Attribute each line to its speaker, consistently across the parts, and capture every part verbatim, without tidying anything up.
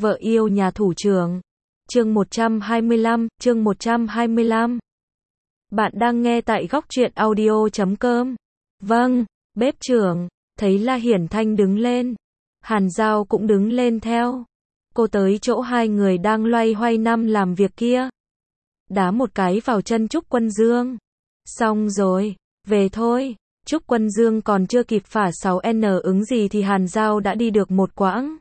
Speaker 1: Vợ yêu nhà thủ trưởng. Chương một trăm hai mươi lăm, chương một trăm hai mươi lăm. Bạn đang nghe tại góc truyện audio chấm com. Vâng, bếp trưởng. Thấy La Hiển Thanh đứng lên, Hàn Giao cũng đứng lên theo. Cô tới chỗ hai người đang loay hoay năm làm việc kia, đá một cái vào chân Trúc Quân Dương. Xong rồi, về thôi. Trúc Quân Dương còn chưa kịp phả sáu N ứng gì thì Hàn Giao đã đi được một quãng.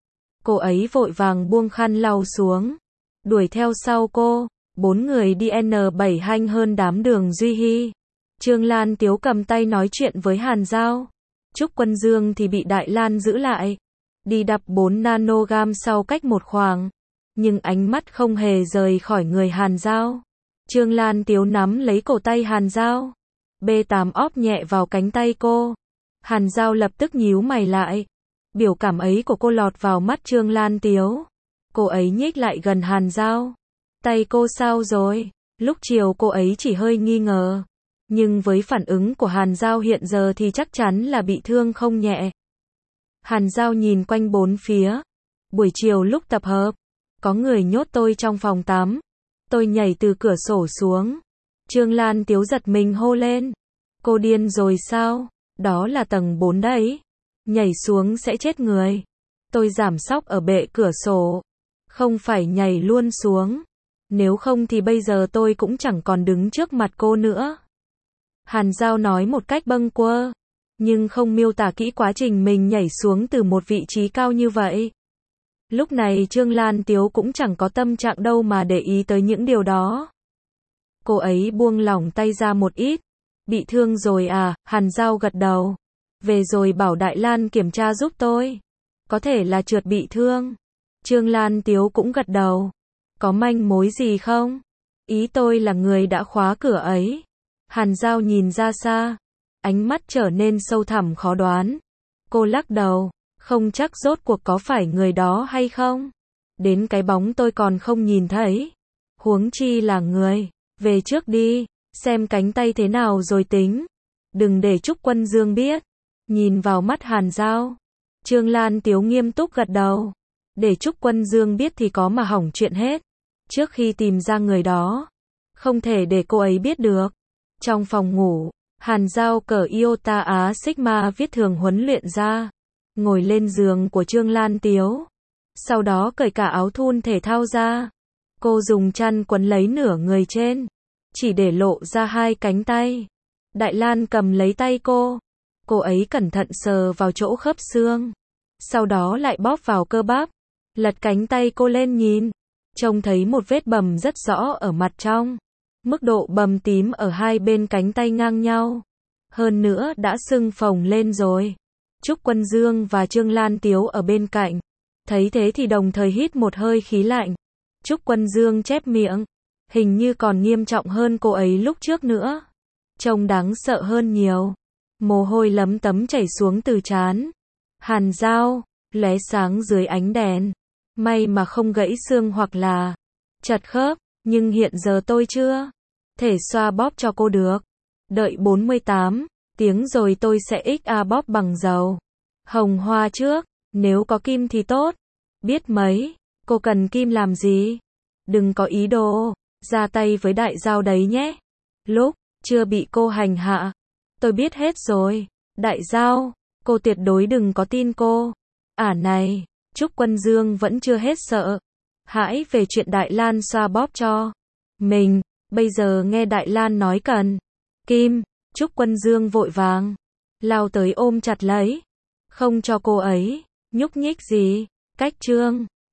Speaker 1: Cô ấy vội vàng buông khăn lau xuống, đuổi theo sau cô. Bốn người đi N bảy hanh hơn đám Đường Duy Hy. Trương Lan Tiếu cầm tay nói chuyện với Hàn Giao. Trúc Quân Dương thì bị Đại Lan giữ lại, đi đập bốn nanogam sau cách một khoảng, nhưng ánh mắt không hề rời khỏi người Hàn Giao. Trương Lan Tiếu nắm lấy cổ tay Hàn Giao, bê tám óp nhẹ vào cánh tay cô. Hàn Giao lập tức nhíu mày lại. Biểu cảm ấy của cô lọt vào mắt Trương Lan Tiếu. Cô ấy nhích lại gần Hàn Giao. Tay cô sao rồi? Lúc chiều cô ấy chỉ hơi nghi ngờ, nhưng với phản ứng của Hàn Giao hiện giờ thì chắc chắn là bị thương không nhẹ. Hàn Giao nhìn quanh bốn phía. Buổi chiều lúc tập hợp, có người nhốt tôi trong phòng tắm. Tôi nhảy từ cửa sổ xuống. Trương Lan Tiếu giật mình hô lên. Cô điên rồi sao? Đó là tầng bốn đấy. Nhảy xuống sẽ chết người. Tôi giảm sóc ở bệ cửa sổ. Không phải nhảy luôn xuống. Nếu không thì bây giờ tôi cũng chẳng còn đứng trước mặt cô nữa. Hàn Giao nói một cách bâng quơ, nhưng không miêu tả kỹ quá trình mình nhảy xuống từ một vị trí cao như vậy. Lúc này Trương Lan Tiếu cũng chẳng có tâm trạng đâu mà để ý tới những điều đó. Cô ấy buông lỏng tay ra một ít. Bị thương rồi à? Hàn Giao gật đầu. Về rồi bảo Đại Lan kiểm tra giúp tôi. Có thể là trượt bị thương. Trương Lan Tiếu cũng gật đầu. Có manh mối gì không? Ý tôi là người đã khóa cửa ấy. Hàn Giao nhìn ra xa, ánh mắt trở nên sâu thẳm khó đoán. Cô lắc đầu, không chắc rốt cuộc có phải người đó hay không. Đến cái bóng tôi còn không nhìn thấy. Huống chi là người. Về trước đi, xem cánh tay thế nào rồi tính. Đừng để Trúc Quân Dương biết. Nhìn vào mắt Hàn Giao, Trương Lan Tiếu nghiêm túc gật đầu. Để Trúc Quân Dương biết thì có mà hỏng chuyện hết. Trước khi tìm ra người đó, không thể để cô ấy biết được. Trong phòng ngủ, Hàn Giao cởi Iota Á Sigma viết thường huấn luyện ra, ngồi lên giường của Trương Lan Tiếu. Sau đó cởi cả áo thun thể thao ra. Cô dùng chăn quấn lấy nửa người trên, chỉ để lộ ra hai cánh tay. Đại Lan cầm lấy tay cô. Cô ấy cẩn thận sờ vào chỗ khớp xương, sau đó lại bóp vào cơ bắp. Lật cánh tay cô lên nhìn, trông thấy một vết bầm rất rõ ở mặt trong. Mức độ bầm tím ở hai bên cánh tay ngang nhau. Hơn nữa đã sưng phồng lên rồi. Trúc Quân Dương và Trương Lan Tiếu ở bên cạnh, thấy thế thì đồng thời hít một hơi khí lạnh. Trúc Quân Dương chép miệng. Hình như còn nghiêm trọng hơn cô ấy lúc trước nữa. Trông đáng sợ hơn nhiều. Mồ hôi lấm tấm chảy xuống từ trán. Hàn Giao, lóe sáng dưới ánh đèn. May mà không gãy xương hoặc là chật khớp, nhưng hiện giờ tôi chưa thể xoa bóp cho cô được. Đợi bốn mươi tám tiếng rồi tôi sẽ xa bóp bằng dầu hồng hoa trước, nếu có kim thì tốt. Biết mấy, cô cần kim làm gì? Đừng có ý đồ ra tay với Đại Giao đấy nhé. Lúc chưa bị cô hành hạ, tôi biết hết rồi. Đại Giao, cô tuyệt đối đừng có tin cô. À này, Trúc Quân Dương vẫn chưa hết sợ hãi về chuyện Đại Lan xoa bóp cho mình. Bây giờ nghe Đại Lan nói cần kim, Trúc Quân Dương vội vàng lao tới ôm chặt lấy, không cho cô ấy nhúc nhích gì. Cách Trương